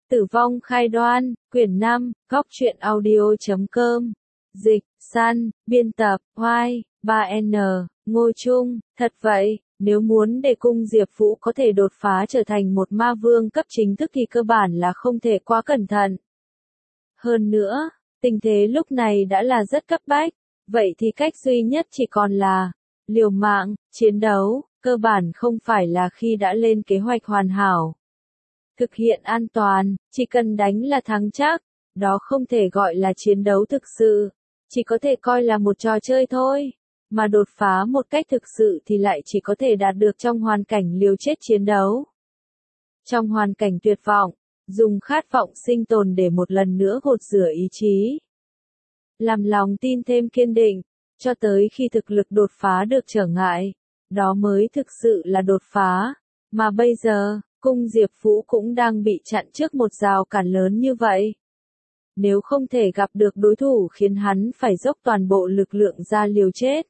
Tử vong khai đoan, quyển 5, góc truyện audio.com. Dịch, San, biên tập, Hoai, 3N, Ngô Trung. Thật vậy, nếu muốn để cung Diệp Vũ có thể đột phá trở thành một ma vương cấp chính thức thì cơ bản là không thể quá cẩn thận. Hơn nữa, tình thế lúc này đã là rất cấp bách, vậy thì cách duy nhất chỉ còn là liều mạng, chiến đấu, cơ bản không phải là khi đã lên kế hoạch hoàn hảo. Thực hiện an toàn, chỉ cần đánh là thắng chắc, đó không thể gọi là chiến đấu thực sự, chỉ có thể coi là một trò chơi thôi, mà đột phá một cách thực sự thì lại chỉ có thể đạt được trong hoàn cảnh liều chết chiến đấu. Trong hoàn cảnh tuyệt vọng, dùng khát vọng sinh tồn để một lần nữa gột rửa ý chí. Làm lòng tin thêm kiên định, cho tới khi thực lực đột phá được trở ngại, đó mới thực sự là đột phá, mà bây giờ, cung Diệp Vũ cũng đang bị chặn trước một rào cản lớn như vậy. Nếu không thể gặp được đối thủ khiến hắn phải dốc toàn bộ lực lượng ra liều chết,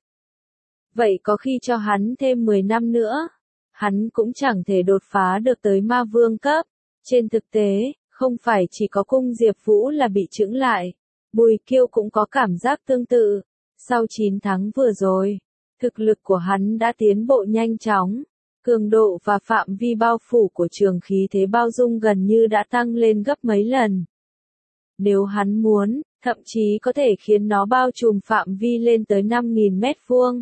vậy có khi cho hắn thêm 10 năm nữa, hắn cũng chẳng thể đột phá được tới ma vương cấp. Trên thực tế, không phải chỉ có cung Diệp Vũ là bị chững lại, Bùi Kiêu cũng có cảm giác tương tự. Sau 9 tháng vừa rồi, thực lực của hắn đã tiến bộ nhanh chóng, cường độ và phạm vi bao phủ của trường khí thế bao dung gần như đã tăng lên gấp mấy lần. Nếu hắn muốn, thậm chí có thể khiến nó bao trùm phạm vi lên tới 5.000 mét vuông.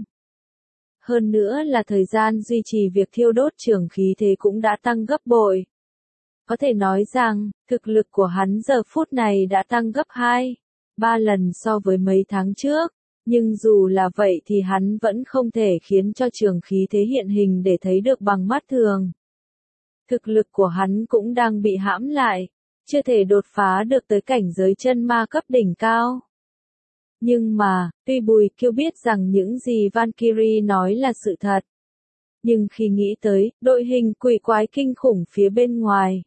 Hơn nữa là thời gian duy trì việc thiêu đốt trường khí thế cũng đã tăng gấp bội. Có thể nói rằng, thực lực của hắn giờ phút này đã tăng gấp 2-3 lần so với mấy tháng trước, nhưng dù là vậy thì hắn vẫn không thể khiến cho trường khí thế hiện hình để thấy được bằng mắt thường. Thực lực của hắn cũng đang bị hãm lại, chưa thể đột phá được tới cảnh giới chân ma cấp đỉnh cao. Nhưng mà, tuy Bùi Kiêu biết rằng những gì Valkyrie nói là sự thật, nhưng khi nghĩ tới đội hình quỷ quái kinh khủng phía bên ngoài,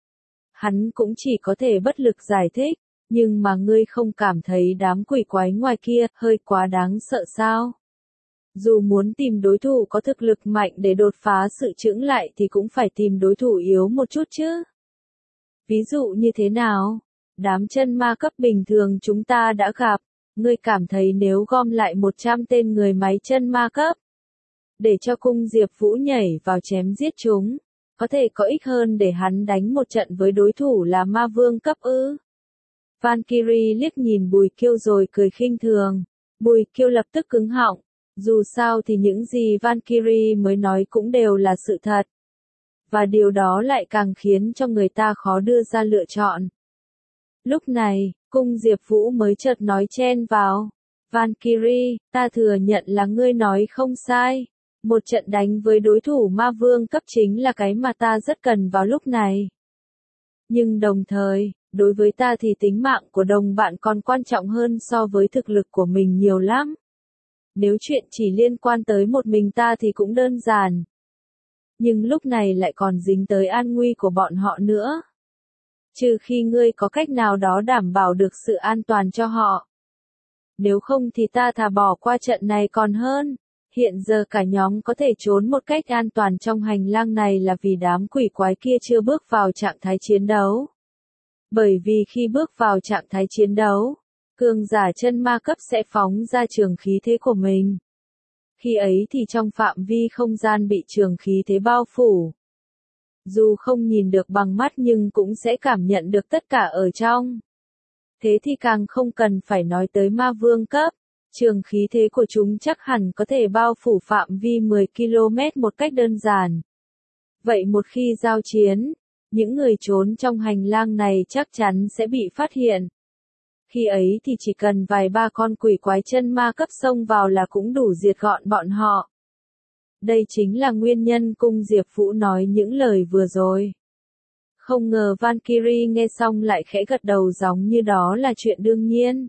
hắn cũng chỉ có thể bất lực giải thích, nhưng mà ngươi không cảm thấy đám quỷ quái ngoài kia hơi quá đáng sợ sao? Dù muốn tìm đối thủ có thực lực mạnh để đột phá sự chững lại thì cũng phải tìm đối thủ yếu một chút chứ. Ví dụ như thế nào? Đám chân ma cấp bình thường chúng ta đã gặp, ngươi cảm thấy nếu gom lại 100 tên người máy chân ma cấp, để cho cung Diệp Vũ nhảy vào chém giết chúng, có thể có ích hơn để hắn đánh một trận với đối thủ là ma vương cấp ư? Valkyrie liếc nhìn Bùi Kiêu rồi cười khinh thường. Bùi Kiêu lập tức cứng họng, dù sao thì những gì Valkyrie mới nói cũng đều là sự thật. Và điều đó lại càng khiến cho người ta khó đưa ra lựa chọn. Lúc này, cung Diệp Vũ mới chợt nói chen vào. Valkyrie, ta thừa nhận là ngươi nói không sai. Một trận đánh với đối thủ ma vương cấp chính là cái mà ta rất cần vào lúc này. Nhưng đồng thời, đối với ta thì tính mạng của đồng bạn còn quan trọng hơn so với thực lực của mình nhiều lắm. Nếu chuyện chỉ liên quan tới một mình ta thì cũng đơn giản. Nhưng lúc này lại còn dính tới an nguy của bọn họ nữa. Trừ khi ngươi có cách nào đó đảm bảo được sự an toàn cho họ. Nếu không thì ta thà bỏ qua trận này còn hơn. Hiện giờ cả nhóm có thể trốn một cách an toàn trong hành lang này là vì đám quỷ quái kia chưa bước vào trạng thái chiến đấu. Bởi vì khi bước vào trạng thái chiến đấu, cường giả chân ma cấp sẽ phóng ra trường khí thế của mình. Khi ấy thì trong phạm vi không gian bị trường khí thế bao phủ. Dù không nhìn được bằng mắt nhưng cũng sẽ cảm nhận được tất cả ở trong. Thế thì càng không cần phải nói tới ma vương cấp. Trường khí thế của chúng chắc hẳn có thể bao phủ phạm vi 10 km một cách đơn giản. Vậy một khi giao chiến, những người trốn trong hành lang này chắc chắn sẽ bị phát hiện. Khi ấy thì chỉ cần vài ba con quỷ quái chân ma cấp xông vào là cũng đủ diệt gọn bọn họ. Đây chính là nguyên nhân cung Diệp Vũ nói những lời vừa rồi. Không ngờ Valkyrie nghe xong lại khẽ gật đầu giống như đó là chuyện đương nhiên.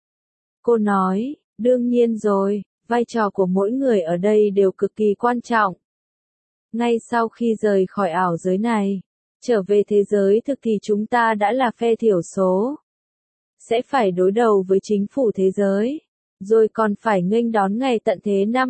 Cô nói, đương nhiên rồi, vai trò của mỗi người ở đây đều cực kỳ quan trọng. Ngay sau khi rời khỏi ảo giới này, trở về thế giới thực thì chúng ta đã là phe thiểu số. Sẽ phải đối đầu với chính phủ thế giới, rồi còn phải nghênh đón ngày tận thế năm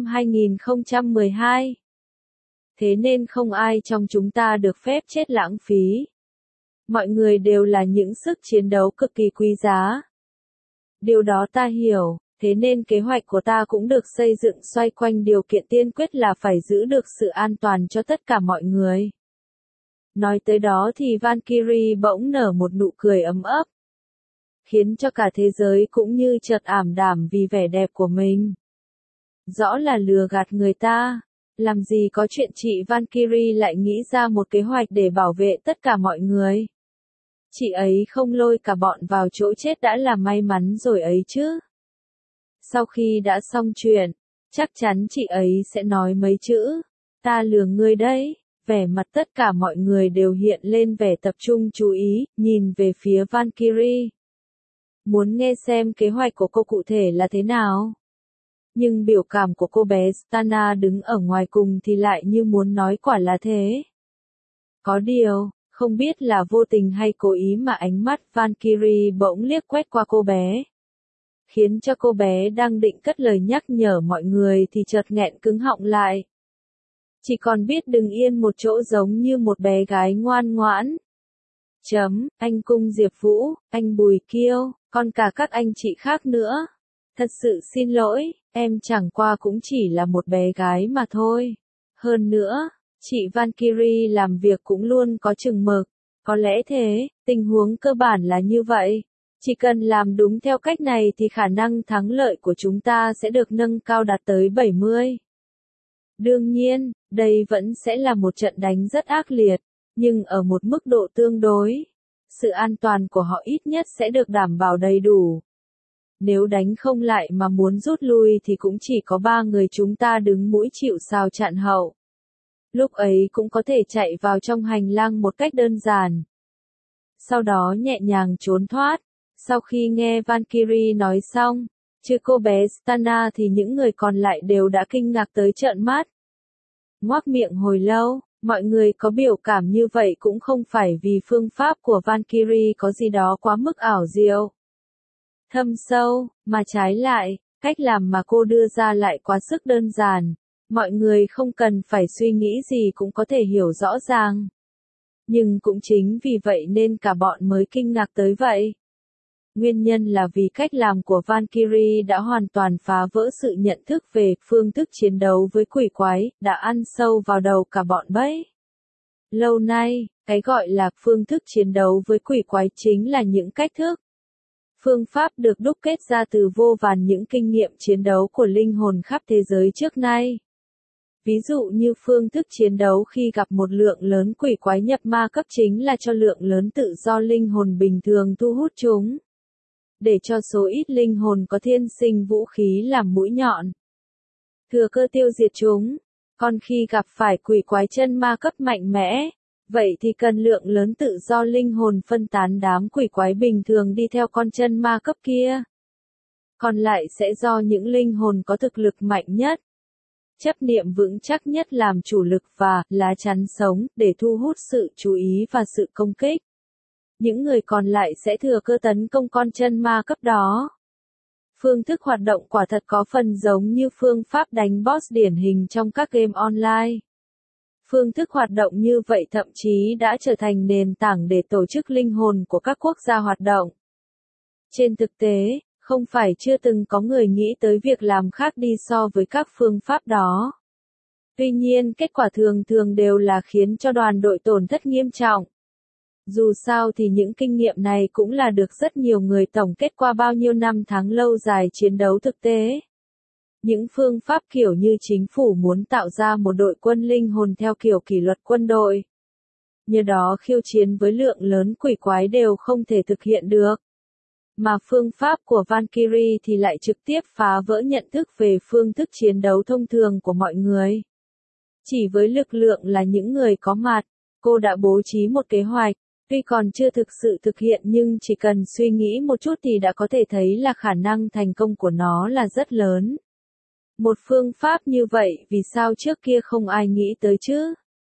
2012. Thế nên không ai trong chúng ta được phép chết lãng phí. Mọi người đều là những sức chiến đấu cực kỳ quý giá. Điều đó ta hiểu, thế nên kế hoạch của ta cũng được xây dựng xoay quanh điều kiện tiên quyết là phải giữ được sự an toàn cho tất cả mọi người. Nói tới đó thì Valkyrie bỗng nở một nụ cười ấm ấp, khiến cho cả thế giới cũng như chợt ảm đạm vì vẻ đẹp của mình. Rõ là lừa gạt người ta, làm gì có chuyện chị Valkyrie lại nghĩ ra một kế hoạch để bảo vệ tất cả mọi người. Chị ấy không lôi cả bọn vào chỗ chết đã là may mắn rồi ấy chứ. Sau khi đã xong chuyện, chắc chắn chị ấy sẽ nói mấy chữ, ta lừa ngươi đấy. Vẻ mặt tất cả mọi người đều hiện lên vẻ tập trung chú ý, nhìn về phía Valkyrie. Muốn nghe xem kế hoạch của cô cụ thể là thế nào? Nhưng biểu cảm của cô bé Stana đứng ở ngoài cùng thì lại như muốn nói quả là thế. Có điều, không biết là vô tình hay cố ý mà ánh mắt Valkyrie bỗng liếc quét qua cô bé. Khiến cho cô bé đang định cất lời nhắc nhở mọi người thì chợt nghẹn cứng họng lại. Chỉ còn biết đứng yên một chỗ giống như một bé gái ngoan ngoãn. Anh Cung Diệp Vũ, anh Bùi Kiêu, còn cả các anh chị khác nữa. Thật sự xin lỗi, em chẳng qua cũng chỉ là một bé gái mà thôi. Hơn nữa, chị Valkyrie làm việc cũng luôn có chừng mực. Có lẽ thế, tình huống cơ bản là như vậy. Chỉ cần làm đúng theo cách này thì khả năng thắng lợi của chúng ta sẽ được nâng cao đạt tới 70. Đương nhiên, đây vẫn sẽ là một trận đánh rất ác liệt, nhưng ở một mức độ tương đối. Sự an toàn của họ ít nhất sẽ được đảm bảo đầy đủ. Nếu đánh không lại mà muốn rút lui thì cũng chỉ có 3 người chúng ta đứng mũi chịu sào chặn hậu. Lúc ấy cũng có thể chạy vào trong hành lang một cách đơn giản. Sau đó nhẹ nhàng trốn thoát. Sau khi nghe Valkyrie nói xong, trừ cô bé Stana thì những người còn lại đều đã kinh ngạc tới trợn mắt. Ngoác miệng hồi lâu, mọi người có biểu cảm như vậy cũng không phải vì phương pháp của Valkyrie có gì đó quá mức ảo diệu, thâm sâu, mà trái lại, cách làm mà cô đưa ra lại quá sức đơn giản. Mọi người không cần phải suy nghĩ gì cũng có thể hiểu rõ ràng. Nhưng cũng chính vì vậy nên cả bọn mới kinh ngạc tới vậy. Nguyên nhân là vì cách làm của Valkyrie đã hoàn toàn phá vỡ sự nhận thức về phương thức chiến đấu với quỷ quái, đã ăn sâu vào đầu cả bọn bấy. Lâu nay, cái gọi là phương thức chiến đấu với quỷ quái chính là những cách thức, phương pháp được đúc kết ra từ vô vàn những kinh nghiệm chiến đấu của linh hồn khắp thế giới trước nay. Ví dụ như phương thức chiến đấu khi gặp một lượng lớn quỷ quái nhập ma cấp chính là cho lượng lớn tự do linh hồn bình thường thu hút chúng. Để cho số ít linh hồn có thiên sinh vũ khí làm mũi nhọn, thừa cơ tiêu diệt chúng. Còn khi gặp phải quỷ quái chân ma cấp mạnh mẽ, vậy thì cần lượng lớn tự do linh hồn phân tán đám quỷ quái bình thường đi theo con chân ma cấp kia. Còn lại sẽ do những linh hồn có thực lực mạnh nhất, chấp niệm vững chắc nhất làm chủ lực và lá chắn sống để thu hút sự chú ý và sự công kích. Những người còn lại sẽ thừa cơ tấn công con chân ma cấp đó. Phương thức hoạt động quả thật có phần giống như phương pháp đánh boss điển hình trong các game online. Phương thức hoạt động như vậy thậm chí đã trở thành nền tảng để tổ chức linh hồn của các quốc gia hoạt động. Trên thực tế, không phải chưa từng có người nghĩ tới việc làm khác đi so với các phương pháp đó. Tuy nhiên kết quả thường thường đều là khiến cho đoàn đội tổn thất nghiêm trọng. Dù sao thì những kinh nghiệm này cũng là được rất nhiều người tổng kết qua bao nhiêu năm tháng lâu dài chiến đấu thực tế. Những phương pháp kiểu như chính phủ muốn tạo ra một đội quân linh hồn theo kiểu kỷ luật quân đội. Nhờ đó khiêu chiến với lượng lớn quỷ quái đều không thể thực hiện được. Mà phương pháp của Valkyrie thì lại trực tiếp phá vỡ nhận thức về phương thức chiến đấu thông thường của mọi người. Chỉ với lực lượng là những người có mặt, cô đã bố trí một kế hoạch. Tuy còn chưa thực sự thực hiện nhưng chỉ cần suy nghĩ một chút thì đã có thể thấy là khả năng thành công của nó là rất lớn. Một phương pháp như vậy vì sao trước kia không ai nghĩ tới chứ?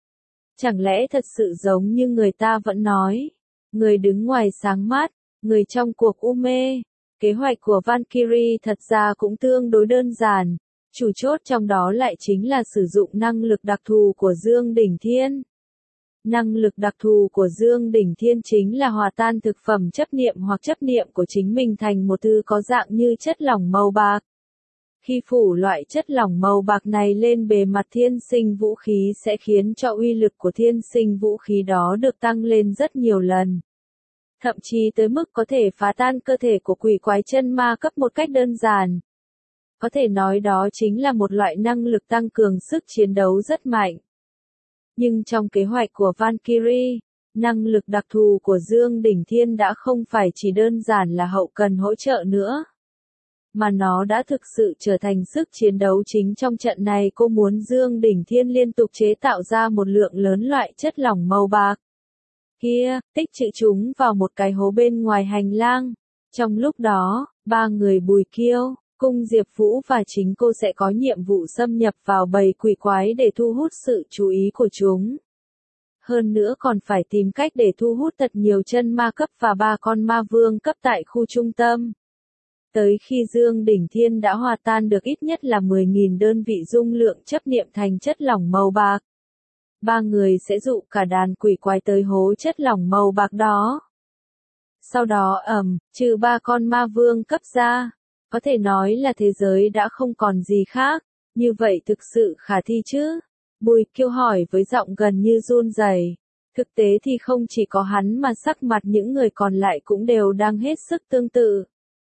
Chẳng lẽ thật sự giống như người ta vẫn nói, người đứng ngoài sáng mắt, người trong cuộc u mê. Kế hoạch của Valkyrie thật ra cũng tương đối đơn giản, chủ chốt trong đó lại chính là sử dụng năng lực đặc thù của Dương Đỉnh Thiên. Năng lực đặc thù của Dương Đỉnh Thiên chính là hòa tan thực phẩm chấp niệm hoặc chấp niệm của chính mình thành một thứ có dạng như chất lỏng màu bạc. Khi phủ loại chất lỏng màu bạc này lên bề mặt thiên sinh vũ khí sẽ khiến cho uy lực của thiên sinh vũ khí đó được tăng lên rất nhiều lần. Thậm chí tới mức có thể phá tan cơ thể của quỷ quái chân ma cấp một cách đơn giản. Có thể nói đó chính là một loại năng lực tăng cường sức chiến đấu rất mạnh. Nhưng trong kế hoạch của Valkyrie, năng lực đặc thù của Dương Đỉnh Thiên đã không phải chỉ đơn giản là hậu cần hỗ trợ nữa. Mà nó đã thực sự trở thành sức chiến đấu chính trong trận này. Cô muốn Dương Đỉnh Thiên liên tục chế tạo ra một lượng lớn loại chất lỏng màu bạc. Kia, tích trữ chúng vào một cái hố bên ngoài hành lang. Trong lúc đó, ba người Bùi Kiêu, Cung Diệp Vũ và chính cô sẽ có nhiệm vụ xâm nhập vào bầy quỷ quái để thu hút sự chú ý của chúng. Hơn nữa còn phải tìm cách để thu hút thật nhiều chân ma cấp và 3 con ma vương cấp tại khu trung tâm. Tới khi Dương Đỉnh Thiên đã hòa tan được ít nhất là 10.000 đơn vị dung lượng chấp niệm thành chất lỏng màu bạc, ba người sẽ dụ cả đàn quỷ quái tới hố chất lỏng màu bạc đó. Sau đó trừ 3 con ma vương cấp ra, có thể nói là thế giới đã không còn gì khác. Như vậy thực sự khả thi chứ? Bùi Kiêu hỏi với giọng gần như run rẩy. Thực tế thì không chỉ có hắn mà sắc mặt những người còn lại cũng đều đang hết sức tương tự.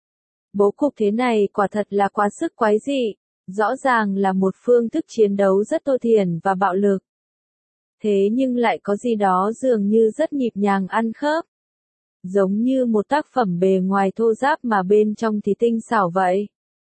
Bố cục thế này quả thật là quá sức quái dị, rõ ràng là một phương thức chiến đấu rất thô thiển và bạo lực. Thế nhưng lại có gì đó dường như rất nhịp nhàng ăn khớp. Giống như một tác phẩm bề ngoài thô ráp mà bên trong thì tinh xảo vậy.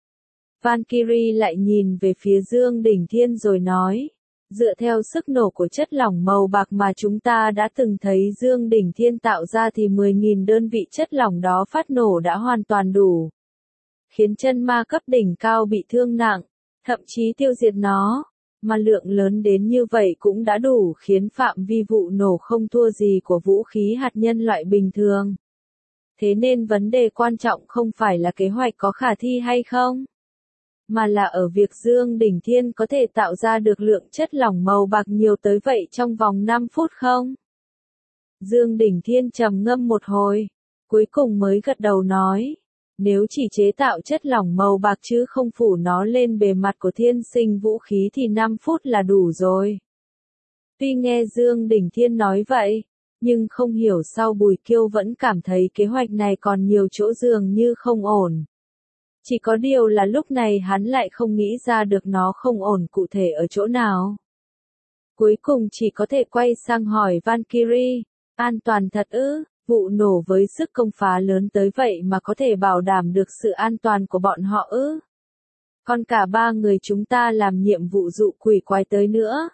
Valkyrie lại nhìn về phía Dương Đỉnh Thiên rồi nói, dựa theo sức nổ của chất lỏng màu bạc mà chúng ta đã từng thấy Dương Đỉnh Thiên tạo ra thì 10.000 đơn vị chất lỏng đó phát nổ đã hoàn toàn đủ. Khiến chân ma cấp đỉnh cao bị thương nặng, thậm chí tiêu diệt nó. Mà lượng lớn đến như vậy cũng đã đủ khiến phạm vi vụ nổ không thua gì của vũ khí hạt nhân loại bình thường. Thế nên vấn đề quan trọng không phải là kế hoạch có khả thi hay không, mà là ở việc Dương Đỉnh Thiên có thể tạo ra được lượng chất lỏng màu bạc nhiều tới vậy trong vòng 5 phút không? Dương Đỉnh Thiên trầm ngâm một hồi, cuối cùng mới gật đầu nói. Nếu chỉ chế tạo chất lỏng màu bạc chứ không phủ nó lên bề mặt của thiên sinh vũ khí thì 5 phút là đủ rồi. Tuy nghe Dương Đỉnh Thiên nói vậy, nhưng không hiểu sao Bùi Kiêu vẫn cảm thấy kế hoạch này còn nhiều chỗ dường như không ổn. Chỉ có điều là lúc này hắn lại không nghĩ ra được nó không ổn cụ thể ở chỗ nào. Cuối cùng chỉ có thể quay sang hỏi Valkyrie, an toàn thật ư? Vụ nổ với sức công phá lớn tới vậy mà có thể bảo đảm được sự an toàn của bọn họ ư? Còn cả ba người chúng ta làm nhiệm vụ dụ quỷ quái tới nữa.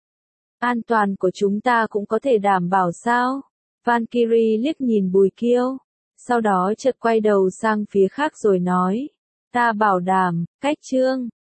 An toàn của chúng ta cũng có thể đảm bảo sao? Valkyrie liếc nhìn Bùi Kiêu, sau đó chợt quay đầu sang phía khác rồi nói, ta bảo đảm, cách chương.